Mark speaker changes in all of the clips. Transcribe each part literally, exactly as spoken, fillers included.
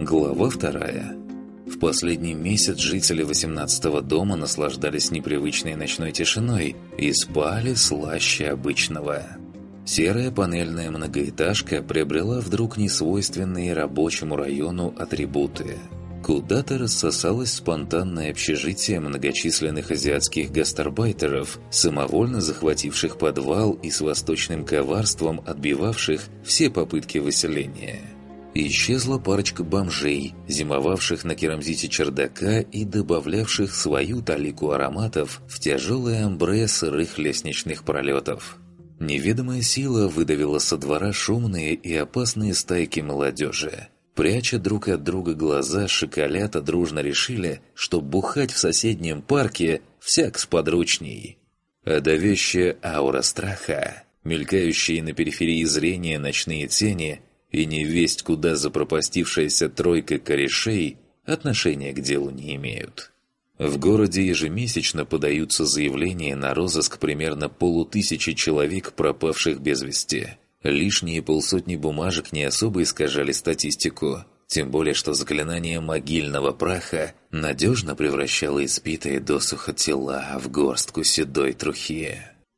Speaker 1: Глава вторая. В последний месяц жители восемнадцатого дома наслаждались непривычной ночной тишиной и спали слаще обычного. Серая панельная многоэтажка приобрела вдруг несвойственные рабочему району атрибуты. Куда-то рассосалось спонтанное общежитие многочисленных азиатских гастарбайтеров, самовольно захвативших подвал и с восточным коварством отбивавших все попытки выселения. Исчезла парочка бомжей, зимовавших на керамзите чердака и добавлявших свою талику ароматов в тяжелые амбре сырых лестничных пролетов. Неведомая сила выдавила со двора шумные и опасные стайки молодежи. Пряча друг от друга глаза, шоколята дружно решили, что бухать в соседнем парке всяк сподручней. А давящая аура страха, мелькающие на периферии зрения ночные тени и невесть куда запропастившаяся тройка корешей отношения к делу не имеют. В городе ежемесячно подаются заявления на розыск примерно полутысячи человек, пропавших без вести. Лишние полсотни бумажек не особо искажали статистику, тем более что заклинание могильного праха надежно превращало испитые досуха тела в горстку седой трухи.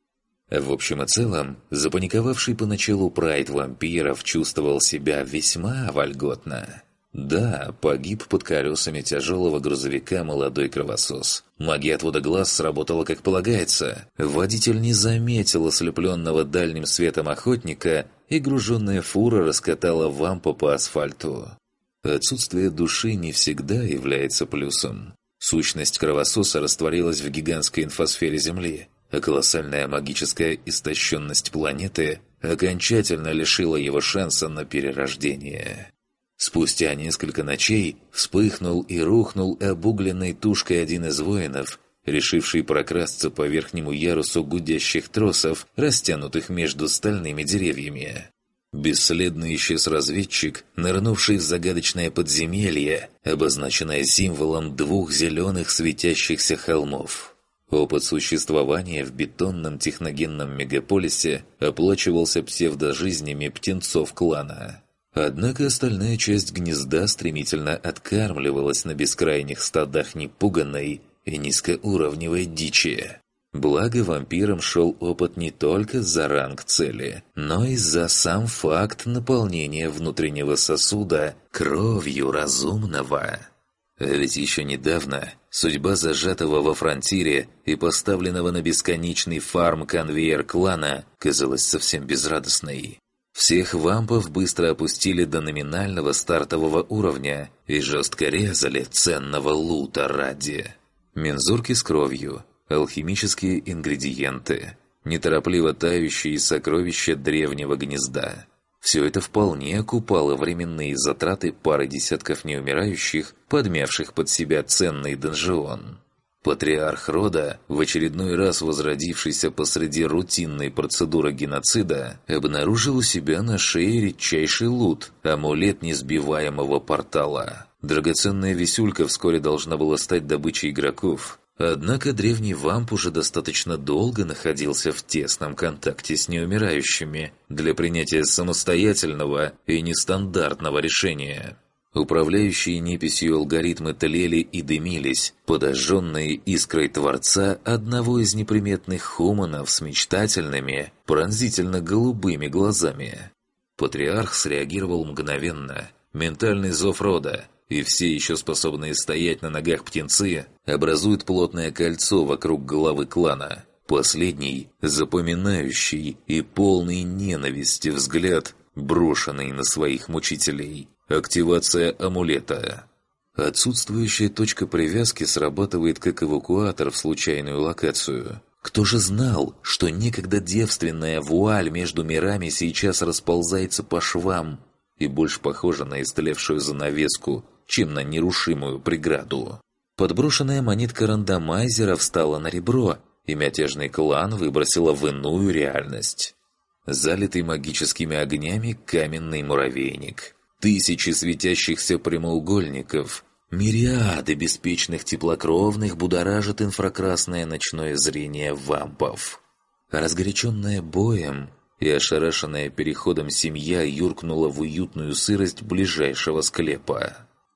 Speaker 1: В общем и целом, запаниковавший поначалу прайд вампиров чувствовал себя весьма вольготно. Да, погиб под колесами тяжелого грузовика молодой кровосос. Магия отвода глаз сработала как полагается. Водитель не заметил ослепленного дальним светом охотника, и груженная фура раскатала вампа по асфальту. Отсутствие души не всегда является плюсом. Сущность кровососа растворилась в гигантской инфосфере Земли, а колоссальная магическая истощенность планеты окончательно лишила его шанса на перерождение. Спустя несколько ночей вспыхнул и рухнул обугленной тушкой один из воинов, решивший прокрасться по верхнему ярусу гудящих тросов, растянутых между стальными деревьями. Бесследно исчез разведчик, нырнувший в загадочное подземелье, обозначенное символом двух зеленых светящихся холмов. Опыт существования в бетонном техногенном мегаполисе оплачивался псевдожизнями птенцов клана. Однако остальная часть гнезда стремительно откармливалась на бескрайних стадах непуганной и низкоуровневой дичи. Благо вампирам шел опыт не только за ранг цели, но и за сам факт наполнения внутреннего сосуда кровью разумного. А ведь еще недавно судьба зажатого во фронтире и поставленного на бесконечный фарм-конвейер клана казалась совсем безрадостной. Всех вампов быстро опустили до номинального стартового уровня и жестко резали ценного лута ради. Мензурки с кровью, алхимические ингредиенты, неторопливо тающие сокровища древнего гнезда. Все это вполне окупало временные затраты пары десятков неумирающих, подмявших под себя ценный донжион. Патриарх рода, в очередной раз возродившийся посреди рутинной процедуры геноцида, обнаружил у себя на шее редчайший лут – амулет несбиваемого портала. Драгоценная висюлька вскоре должна была стать добычей игроков. Однако древний вамп уже достаточно долго находился в тесном контакте с неумирающими для принятия самостоятельного и нестандартного решения. Управляющие неписью алгоритмы тлели и дымились, подожженные искрой Творца одного из неприметных хуманов с мечтательными, пронзительно-голубыми глазами. Патриарх среагировал мгновенно. Ментальный зов рода, и все еще способные стоять на ногах птенцы, образуют плотное кольцо вокруг головы клана. Последний, запоминающий и полный ненависти взгляд, брошенный на своих мучителей. Активация амулета. Отсутствующая точка привязки срабатывает как эвакуатор в случайную локацию. Кто же знал, что некогда девственная вуаль между мирами сейчас расползается по швам и больше похожа на истлевшую занавеску, чем на нерушимую преграду? Подброшенная монетка рандомайзера встала на ребро, и мятежный клан выбросила в иную реальность. Залитый магическими огнями каменный муравейник. Тысячи светящихся прямоугольников, мириады беспечных теплокровных будоражит инфракрасное ночное зрение вампов. Разгоряченная боем и ошарашенная переходом семья юркнула в уютную сырость ближайшего склепа.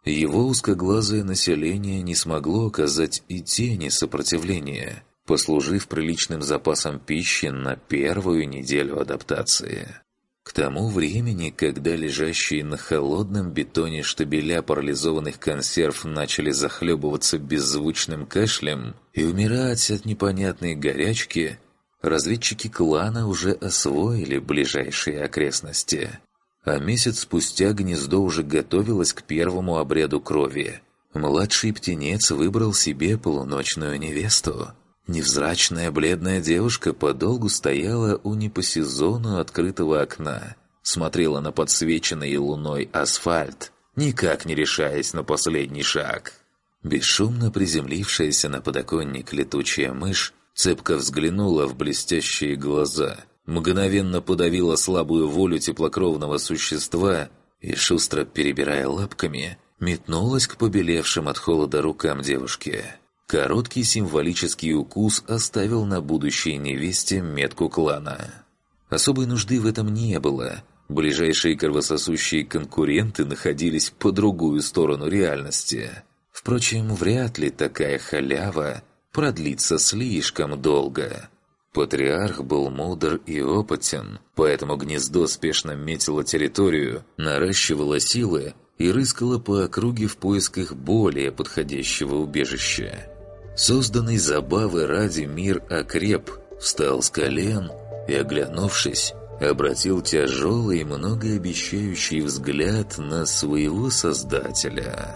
Speaker 1: Его узкоглазое население не смогло оказать и тени сопротивления, послужив приличным запасом пищи на первую неделю адаптации. К тому времени, когда лежащие на холодном бетоне штабеля парализованных консерв начали захлебываться беззвучным кашлем и умирать от непонятной горячки, разведчики клана уже освоили ближайшие окрестности. А месяц спустя гнездо уже готовилось к первому обряду крови. Младший птенец выбрал себе полуночную невесту. Невзрачная бледная девушка подолгу стояла у не по сезону открытого окна, смотрела на подсвеченный луной асфальт, никак не решаясь на последний шаг. Бесшумно приземлившаяся на подоконник летучая мышь цепко взглянула в блестящие глаза, мгновенно подавила слабую волю теплокровного существа и, шустро перебирая лапками, метнулась к побелевшим от холода рукам девушки. Короткий символический укус оставил на будущей невесте метку клана. Особой нужды в этом не было. Ближайшие кровососущие конкуренты находились по другую сторону реальности. Впрочем, вряд ли такая халява продлится слишком долго. Патриарх был мудр и опытен, поэтому гнездо спешно метило территорию, наращивало силы и рыскало по округе в поисках более подходящего убежища. Созданный забавы ради мир окреп, встал с колен и, оглянувшись, обратил тяжелый и многообещающий взгляд на своего создателя.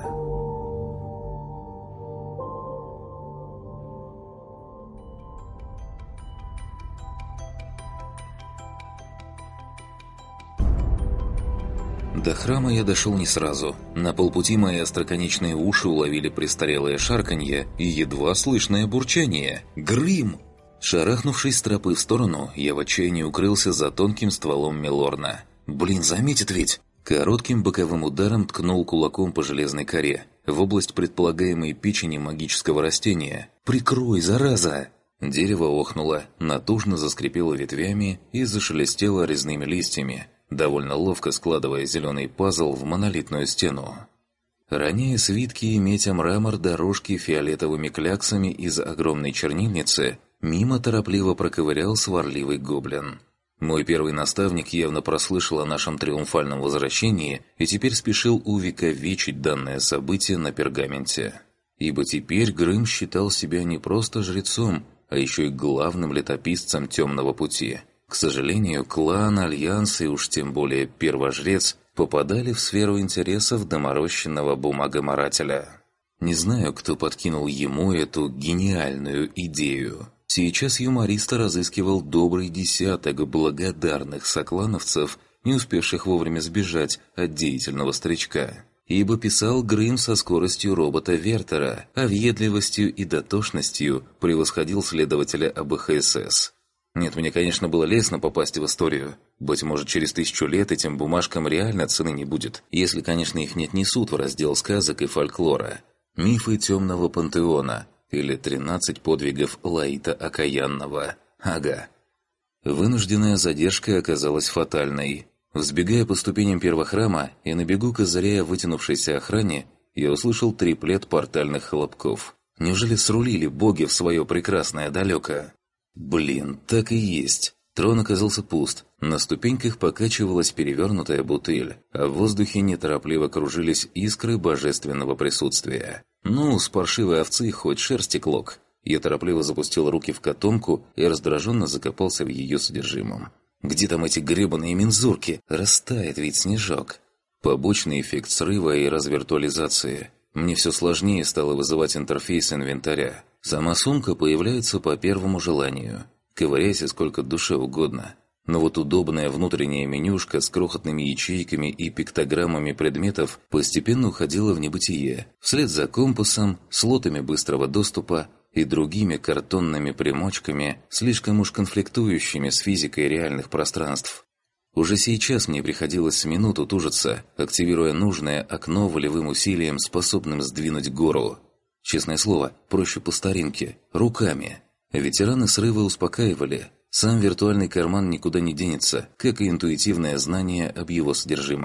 Speaker 1: До храма я дошел не сразу. На полпути мои остроконечные уши уловили престарелое шарканье и едва слышное бурчание. «Грым!» Шарахнувшись с тропы в сторону, я в отчаянии укрылся за тонким стволом Милорна. «Блин, заметит ведь!» Коротким боковым ударом ткнул кулаком по железной коре в область предполагаемой печени магического растения. «Прикрой, зараза!» Дерево охнуло, натужно заскрипело ветвями и зашелестело резными листьями, довольно ловко складывая зеленый пазл в монолитную стену. Роняя свитки и метя мрамор дорожки фиолетовыми кляксами из огромной чернильницы, мимо торопливо проковырял сварливый гоблин. Мой первый наставник явно прослышал о нашем триумфальном возвращении и теперь спешил увековечить данное событие на пергаменте. Ибо теперь Грым считал себя не просто жрецом, а еще и главным летописцем темного пути. К сожалению, клан, альянс и уж тем более первожрец попадали в сферу интересов доморощенного бумагоморателя. Не знаю, кто подкинул ему эту гениальную идею. Сейчас юмориста разыскивал добрый десяток благодарных соклановцев, не успевших вовремя сбежать от деятельного старичка. Ибо писал Грым со скоростью робота Вертера, а въедливостью и дотошностью превосходил следователя АБХСС. Нет, мне, конечно, было лестно попасть в историю. Быть может, через тысячу лет этим бумажкам реально цены не будет, если, конечно, их не отнесут в раздел сказок и фольклора. Мифы темного пантеона или тринадцать подвигов Лаита Окаянного. Ага. Вынужденная задержка оказалась фатальной. Взбегая по ступеням первого храма и на бегу козыряя вытянувшейся охране, я услышал триплет портальных хлопков. Неужели срулили боги в свое прекрасное далеко? Блин, так и есть. Трон оказался пуст. На ступеньках покачивалась перевернутая бутыль, а в воздухе неторопливо кружились искры божественного присутствия. Ну, с паршивой овцы хоть шерсти клок. Я торопливо запустил руки в котомку и раздраженно закопался в ее содержимом. Где там эти гребаные мензурки? Растает ведь снежок. Побочный эффект срыва и развиртуализации. Мне все сложнее стало вызывать интерфейс инвентаря. Сама сумка появляется по первому желанию. Ковыряйся сколько душе угодно. Но вот удобная внутренняя менюшка с крохотными ячейками и пиктограммами предметов постепенно уходила в небытие, вслед за компасом, слотами быстрого доступа и другими картонными примочками, слишком уж конфликтующими с физикой реальных пространств. Уже сейчас мне приходилось с минуту тужиться, активируя нужное окно волевым усилием, способным сдвинуть гору. Честное слово, проще по старинке, руками. Ветераны срыва успокаивали. Сам виртуальный карман никуда не денется, как и интуитивное знание об его содержимом.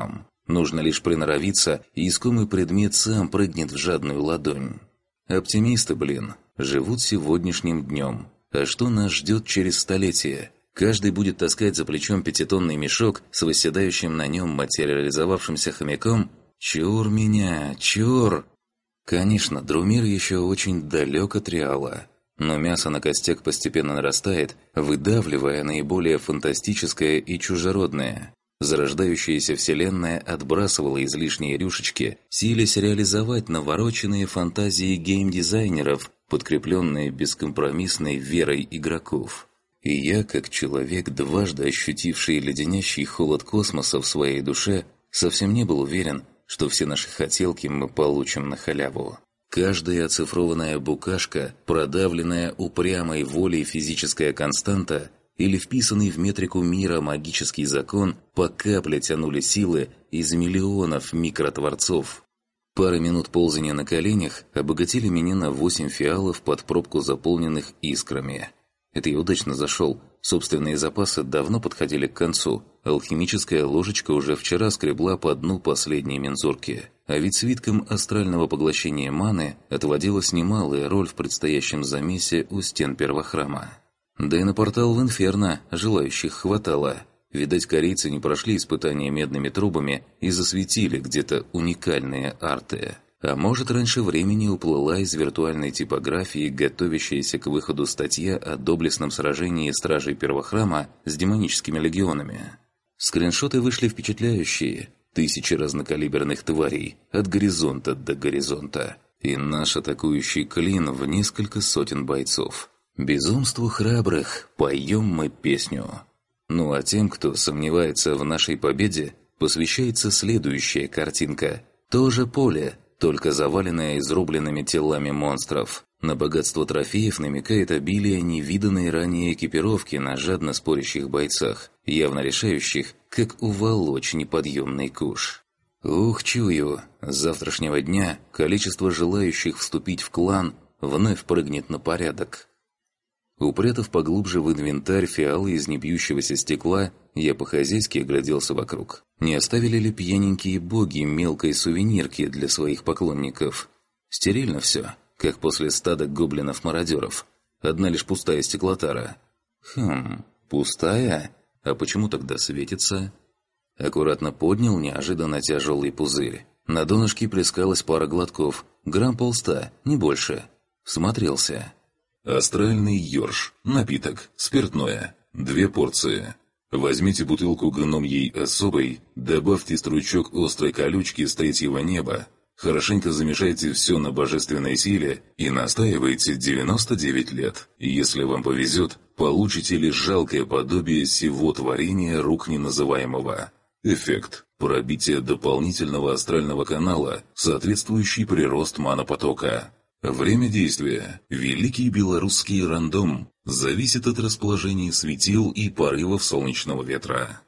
Speaker 1: Нужно лишь приноровиться, и искомый предмет сам прыгнет в жадную ладонь. Оптимисты, блин, живут сегодняшним днем. А что нас ждет через столетие? Каждый будет таскать за плечом пятитонный мешок с восседающим на нем материализовавшимся хомяком? Чур меня, чур! Конечно, Друмир еще очень далек от реала. Но мясо на костях постепенно нарастает, выдавливая наиболее фантастическое и чужеродное. Зарождающаяся вселенная отбрасывала излишние рюшечки, силясь реализовать навороченные фантазии геймдизайнеров, подкрепленные бескомпромиссной верой игроков. И я, как человек, дважды ощутивший леденящий холод космоса в своей душе, совсем не был уверен, что все наши хотелки мы получим на халяву. Каждая оцифрованная букашка, продавленная упрямой волей физическая константа или вписанный в метрику мира магический закон по капле тянули силы из миллионов микротворцов. Пара минут ползания на коленях обогатили меня на восемь фиалов под пробку заполненных искрами. Это я удачно зашел. Собственные запасы давно подходили к концу. Алхимическая ложечка уже вчера скребла по дну последней мензурки. А ведь свитком астрального поглощения маны отводилась немалая роль в предстоящем замесе у стен первохрама. Да и на портал в Инферно желающих хватало. Видать, корейцы не прошли испытания медными трубами и засветили где-то уникальные арты. А может, раньше времени уплыла из виртуальной типографии готовящаяся к выходу статья о доблестном сражении стражей первохрама с демоническими легионами. Скриншоты вышли впечатляющие. Тысячи разнокалиберных тварей от горизонта до горизонта. И наш атакующий клин в несколько сотен бойцов. Безумству храбрых поем мы песню. Ну а тем, кто сомневается в нашей победе, посвящается следующая картинка. То же поле, только заваленное изрубленными телами монстров. На богатство трофеев намекает обилие невиданной ранее экипировки на жадно спорящих бойцах, явно решающих, как уволочь неподъемный куш. Ух, чую, с завтрашнего дня количество желающих вступить в клан вновь прыгнет на порядок. Упрятав поглубже в инвентарь фиалы из небьющегося стекла, я по-хозяйски огляделся вокруг. Не оставили ли пьяненькие боги мелкой сувенирки для своих поклонников? Стерильно все, как после стада гоблинов-мародеров. Одна лишь пустая стеклотара. Хм, пустая? А почему тогда светится? Аккуратно поднял неожиданно тяжелый пузырь. На донышке плескалась пара глотков, грамм полста, не больше. Всмотрелся.
Speaker 2: Астральный ёрш. Напиток. Спиртное. Две порции. Возьмите бутылку гномьей особой, добавьте стручок острой колючки с третьего неба, хорошенько замешайте все на божественной силе и настаивайте девяносто девять лет. Если вам повезет, получите лишь жалкое подобие сего творения рук неназываемого. Эффект. Пробитие дополнительного астрального канала, соответствующий прирост манопотока. Время действия. Великий белорусский рандом. Зависит от расположения светил и порывов солнечного ветра.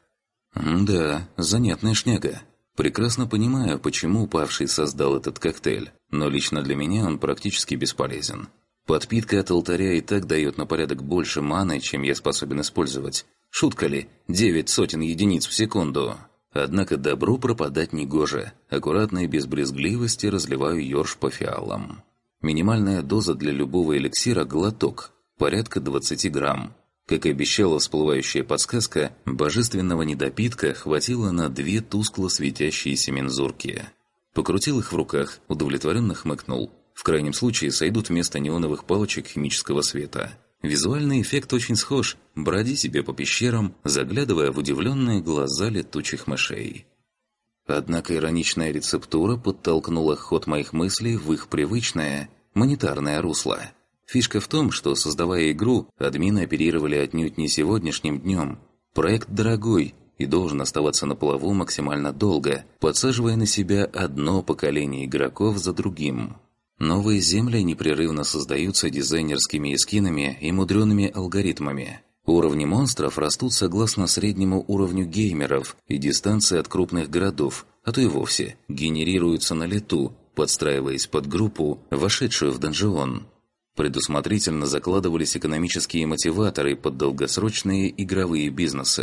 Speaker 1: Да, занятная шняга. Прекрасно понимаю, почему упавший создал этот коктейль, но лично для меня он практически бесполезен. Подпитка от алтаря и так дает на порядок больше маны, чем я способен использовать. Шутка ли? Девять сотен единиц в секунду. Однако добру пропадать негоже. Аккуратно и без брезгливости разливаю ёрш по фиалам. Минимальная доза для любого эликсира – глоток, порядка двадцать грамм. Как и обещала всплывающая подсказка, божественного недопитка хватило на две тускло светящиеся мензурки. Покрутил их в руках, удовлетворенно хмыкнул. В крайнем случае сойдут вместо неоновых палочек химического света. Визуальный эффект очень схож. Броди себе по пещерам, заглядывая в удивленные глаза летучих мышей. Однако ироничная рецептура подтолкнула ход моих мыслей в их привычное, монетарное русло. Фишка в том, что, создавая игру, админы оперировали отнюдь не сегодняшним днем. Проект дорогой и должен оставаться на плаву максимально долго, подсаживая на себя одно поколение игроков за другим. Новые земли непрерывно создаются дизайнерскими эскинами и мудреными алгоритмами. Уровни монстров растут согласно среднему уровню геймеров, и дистанции от крупных городов, а то и вовсе, генерируются на лету, подстраиваясь под группу, вошедшую в донжион. Предусмотрительно закладывались экономические мотиваторы под долгосрочные игровые бизнесы.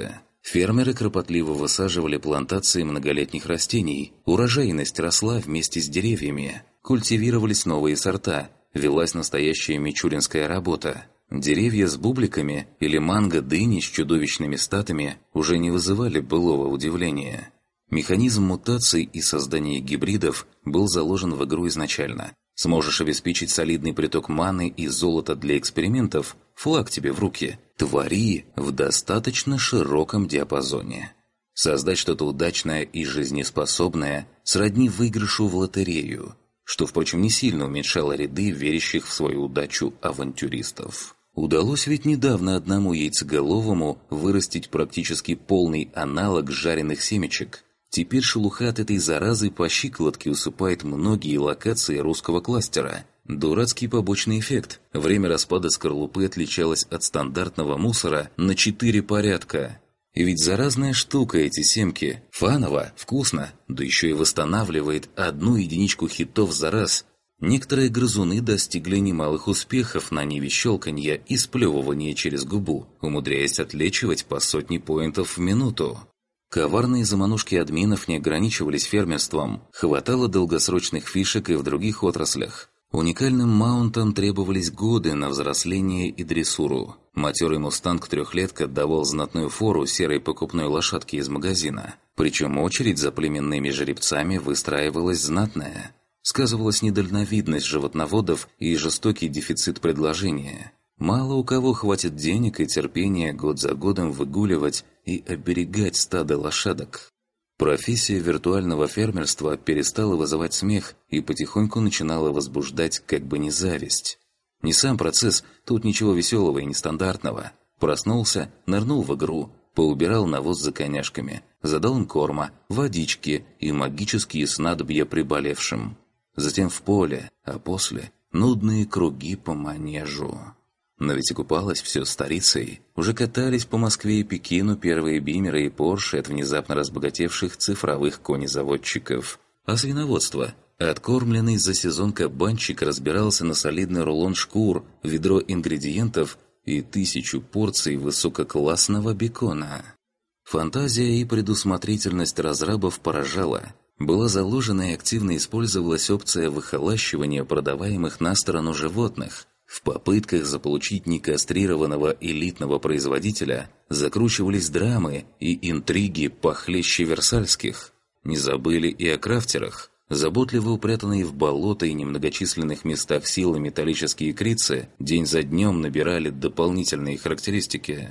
Speaker 1: Фермеры кропотливо высаживали плантации многолетних растений, урожайность росла вместе с деревьями, культивировались новые сорта, велась настоящая мичуринская работа. Деревья с бубликами или манго-дыни с чудовищными статами уже не вызывали былого удивления. Механизм мутаций и создания гибридов был заложен в игру изначально. Сможешь обеспечить солидный приток маны и золота для экспериментов – флаг тебе в руки. Твори в достаточно широком диапазоне. Создать что-то удачное и жизнеспособное сродни выигрышу в лотерею, что, впрочем, не сильно уменьшало ряды верящих в свою удачу авантюристов. Удалось ведь недавно одному яйцеголовому вырастить практически полный аналог жареных семечек. Теперь шелуха от этой заразы по щиколотке усыпает многие локации русского кластера. Дурацкий побочный эффект. Время распада скорлупы отличалось от стандартного мусора на четыре порядка. И ведь заразная штука эти семки. Фаново, вкусно, да еще и восстанавливает одну единичку хитов за раз. Некоторые грызуны достигли немалых успехов на ниве щелканья и сплевывания через губу, умудряясь отлечивать по сотне поинтов в минуту. Коварные заманушки админов не ограничивались фермерством, хватало долгосрочных фишек и в других отраслях. Уникальным маунтам требовались годы на взросление и дрессуру. Матерый мустанг-трехлетка давал знатную фору серой покупной лошадке из магазина. Причем очередь за племенными жеребцами выстраивалась знатная. Сказывалась недальновидность животноводов и жестокий дефицит предложения. Мало у кого хватит денег и терпения год за годом выгуливать и оберегать стадо лошадок. Профессия виртуального фермерства перестала вызывать смех и потихоньку начинала возбуждать как бы не зависть. Не сам процесс, тут ничего веселого и нестандартного. Проснулся, нырнул в игру, поубирал навоз за коняшками, задал им корма, водички и магические снадобья приболевшим. Затем в поле, а после – нудные круги по манежу. Но ведь окупалось все старицей. Уже катались по Москве и Пекину первые бимеры и порши от внезапно разбогатевших цифровых конезаводчиков. А свиноводство? Откормленный за сезон кабанчик разбирался на солидный рулон шкур, ведро ингредиентов и тысячу порций высококлассного бекона. Фантазия и предусмотрительность разрабов поражала. Была заложена и активно использовалась опция выхолащивания продаваемых на сторону животных. В попытках заполучить некастрированного элитного производителя закручивались драмы и интриги похлеще версальских. Не забыли и о крафтерах. Заботливо упрятанные в болото и немногочисленных местах силы металлические крицы день за днем набирали дополнительные характеристики.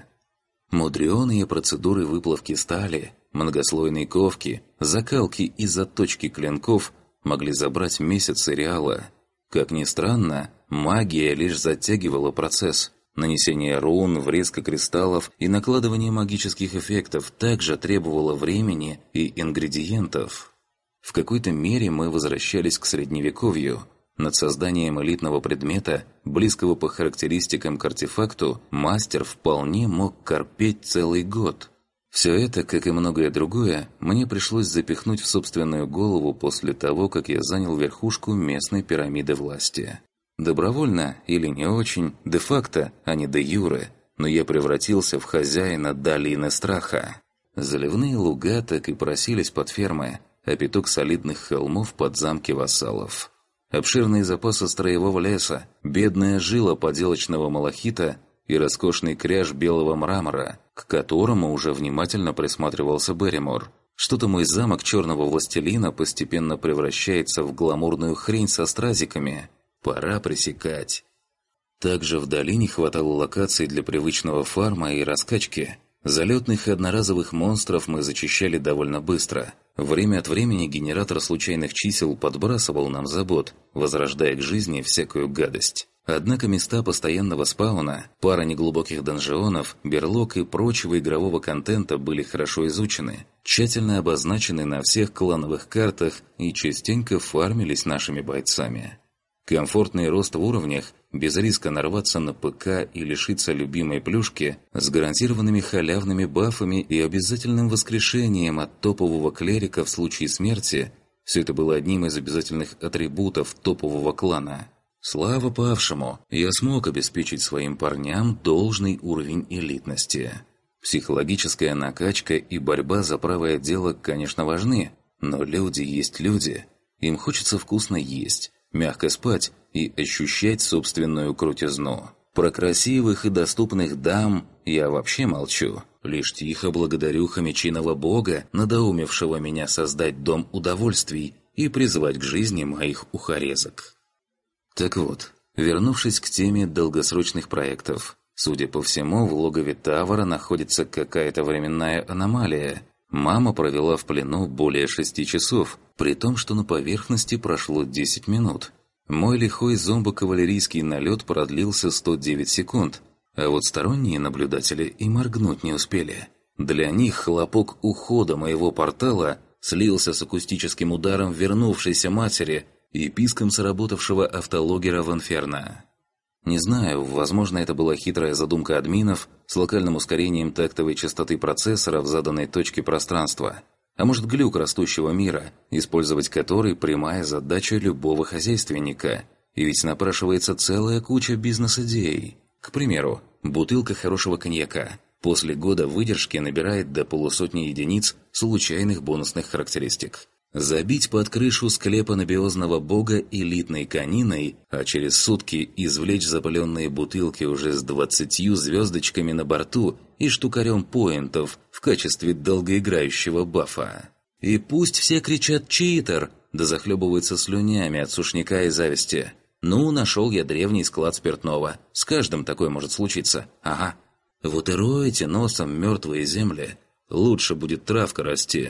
Speaker 1: Мудреные процедуры выплавки стали, многослойные ковки, закалки и заточки клинков могли забрать месяцы реала. Как ни странно, магия лишь затягивала процесс. Нанесение рун, врезка кристаллов и накладывание магических эффектов также требовало времени и ингредиентов. В какой-то мере мы возвращались к средневековью. Над созданием элитного предмета, близкого по характеристикам к артефакту, мастер вполне мог корпеть целый год. Все это, как и многое другое, мне пришлось запихнуть в собственную голову после того, как я занял верхушку местной пирамиды власти. Добровольно или не очень, де-факто, а не де-юре, но я превратился в хозяина долины страха. Заливные луга так и просились под фермы, а пяток солидных холмов под замки вассалов. Обширные запасы строевого леса, бедная жила поделочного малахита и роскошный кряж белого мрамора, к которому уже внимательно присматривался Берримор. Что-то мой замок черного властелина постепенно превращается в гламурную хрень со стразиками. Пора пресекать. Также в долине хватало локаций для привычного фарма и раскачки. Залетных и одноразовых монстров мы зачищали довольно быстро. Время от времени генератор случайных чисел подбрасывал нам забот, возрождая к жизни всякую гадость. Однако места постоянного спауна, пара неглубоких донжионов, берлог и прочего игрового контента были хорошо изучены, тщательно обозначены на всех клановых картах и частенько фармились нашими бойцами. Комфортный рост в уровнях, без риска нарваться на ПК и лишиться любимой плюшки, с гарантированными халявными бафами и обязательным воскрешением от топового клерика в случае смерти – все это было одним из обязательных атрибутов топового клана. Слава павшему, я смог обеспечить своим парням должный уровень элитности. Психологическая накачка и борьба за правое дело, конечно, важны, но люди есть люди. Им хочется вкусно есть, мягко спать и ощущать собственную крутизну. Про красивых и доступных дам я вообще молчу. Лишь тихо благодарю хомячиного бога, надоумевшего меня создать дом удовольствий и призвать к жизни моих ухарезок. Так вот, вернувшись к теме долгосрочных проектов, судя по всему, в логове Тавара находится какая-то временная аномалия. Мама провела в плену более шести часов, при том, что на поверхности прошло десять минут. Мой лихой зомбо-кавалерийский налет продлился сто девять секунд, а вот сторонние наблюдатели и моргнуть не успели. Для них хлопок ухода моего портала слился с акустическим ударом вернувшейся матери и писком сработавшего автологера в инферно. Не знаю, возможно, это была хитрая задумка админов с локальным ускорением тактовой частоты процессора в заданной точке пространства. А может, глюк растущего мира, использовать который прямая задача любого хозяйственника. И ведь напрашивается целая куча бизнес-идей. К примеру, бутылка хорошего коньяка после года выдержки набирает до полусотни единиц случайных бонусных характеристик. Забить под крышу склепа набиозного бога элитной кониной, а через сутки извлечь запаленные бутылки уже с двадцатью звездочками на борту и штукарем поинтов в качестве долгоиграющего бафа. И пусть все кричат «читер», да захлебываются слюнями от сушняка и зависти. Ну, нашел я древний склад спиртного. С каждым такое может случиться. Ага. Вот и ройте носом мертвые земли. Лучше будет травка расти.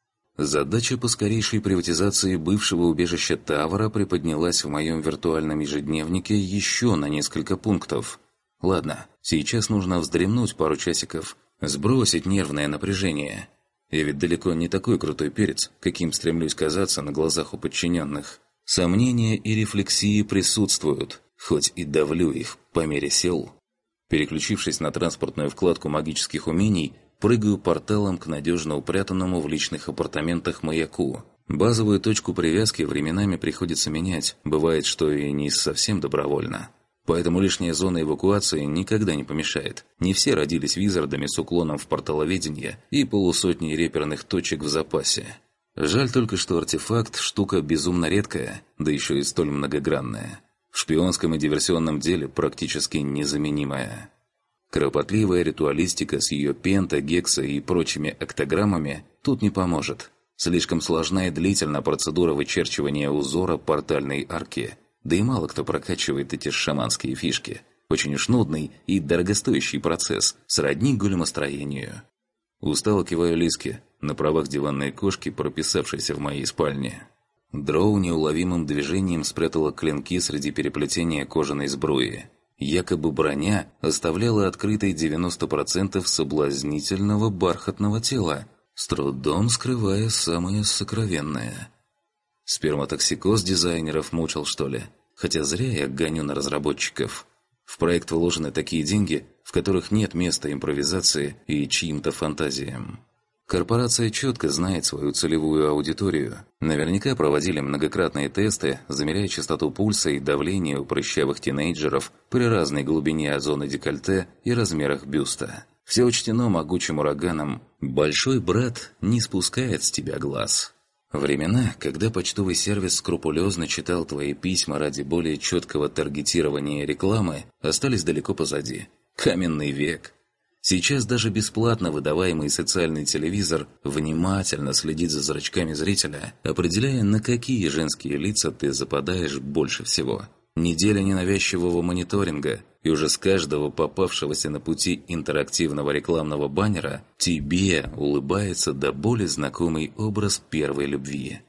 Speaker 1: Задача по скорейшей приватизации бывшего убежища Тавара приподнялась в моем виртуальном ежедневнике еще на несколько пунктов. Ладно, сейчас нужно вздремнуть пару часиков, сбросить нервное напряжение. Я ведь далеко не такой крутой перец, каким стремлюсь казаться на глазах у подчиненных. Сомнения и рефлексии присутствуют, хоть и давлю их по мере сил. Переключившись на транспортную вкладку магических умений, прыгаю порталом к надежно упрятанному в личных апартаментах маяку. Базовую точку привязки временами приходится менять, бывает, что и не совсем добровольно. Поэтому лишняя зона эвакуации никогда не помешает. Не все родились визардами с уклоном в порталоведение и полусотней реперных точек в запасе. Жаль только, что артефакт – штука безумно редкая, да еще и столь многогранная. В шпионском и диверсионном деле практически незаменимая. Кропотливая ритуалистика с ее пента, гекса и прочими октограммами тут не поможет. Слишком сложна и длительна процедура вычерчивания узора портальной арки. Да и мало кто прокачивает эти шаманские фишки. Очень уж нудный и дорогостоящий процесс, сродни големостроению. Устало киваю Лиске, на правах диванной кошки, прописавшейся в моей спальне. Дроу неуловимым движением спрятала клинки среди переплетения кожаной сбруи. Якобы броня оставляла открытой девяносто процентов соблазнительного бархатного тела, с трудом скрывая самое сокровенное. Сперматоксикоз дизайнеров мучил, что ли? Хотя зря я гоню на разработчиков. В проект вложены такие деньги, в которых нет места импровизации и чьим-то фантазиям. Корпорация четко знает свою целевую аудиторию. Наверняка проводили многократные тесты, замеряя частоту пульса и давление у прыщавых тинейджеров при разной глубине зоны декольте и размерах бюста. Все учтено могучим ураганом. Большой брат не спускает с тебя глаз. Времена, когда почтовый сервис скрупулезно читал твои письма ради более четкого таргетирования рекламы, остались далеко позади. Каменный век. Сейчас даже бесплатно выдаваемый социальный телевизор внимательно следит за зрачками зрителя, определяя, на какие женские лица ты западаешь больше всего. Неделя ненавязчивого мониторинга, и уже с каждого попавшегося на пути интерактивного рекламного баннера тебе улыбается до боли знакомый образ первой любви.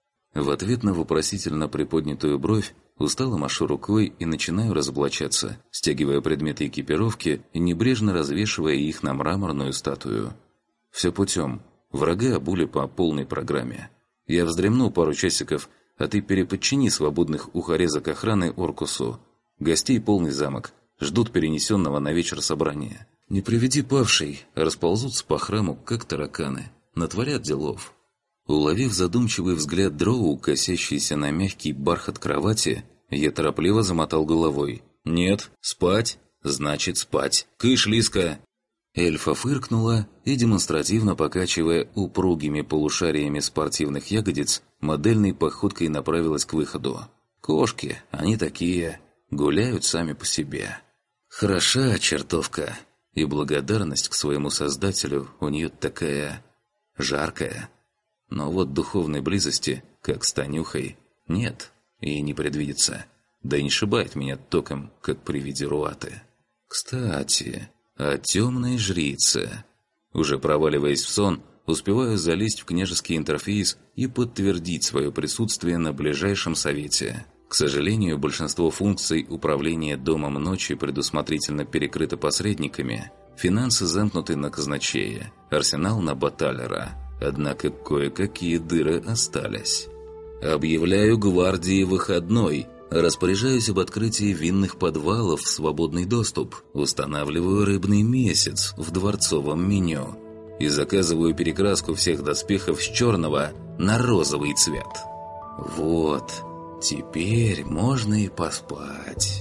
Speaker 1: В ответ на вопросительно приподнятую бровь устало машу рукой и начинаю разоблачаться, стягивая предметы экипировки и небрежно развешивая их на мраморную статую. Все путем. Врага обули по полной программе. Я вздремну пару часиков, а ты переподчини свободных ухорезок охраны Оркусу. Гостей полный замок. Ждут перенесенного на вечер собрания. Не приведи павший, расползутся по храму, как тараканы. Натворят делов. Уловив задумчивый взгляд Дроу, косящийся на мягкий бархат кровати, я торопливо замотал головой. «Нет, спать? Значит, спать. Кыш, Лиска!» Эльфа фыркнула и, демонстративно покачивая упругими полушариями спортивных ягодиц, модельной походкой направилась к выходу. Кошки, они такие, гуляют сами по себе. Хороша чертовка, и благодарность к своему создателю у нее такая жаркая. Но вот духовной близости, как с Танюхой, нет и не предвидится. Да и не шибает меня током, как при виде Руаты. Кстати, о темной жрице. Уже проваливаясь в сон, успеваю залезть в княжеский интерфейс и подтвердить свое присутствие на ближайшем совете. К сожалению, большинство функций управления Домом Ночи предусмотрительно перекрыто посредниками. Финансы замкнуты на казначея, арсенал на баталера. Однако кое-какие дыры остались. Объявляю гвардии выходной. Распоряжаюсь об открытии винных подвалов в свободный доступ. Устанавливаю рыбный месяц в дворцовом меню. И заказываю перекраску всех доспехов с черного на розовый цвет. Вот, теперь можно и поспать.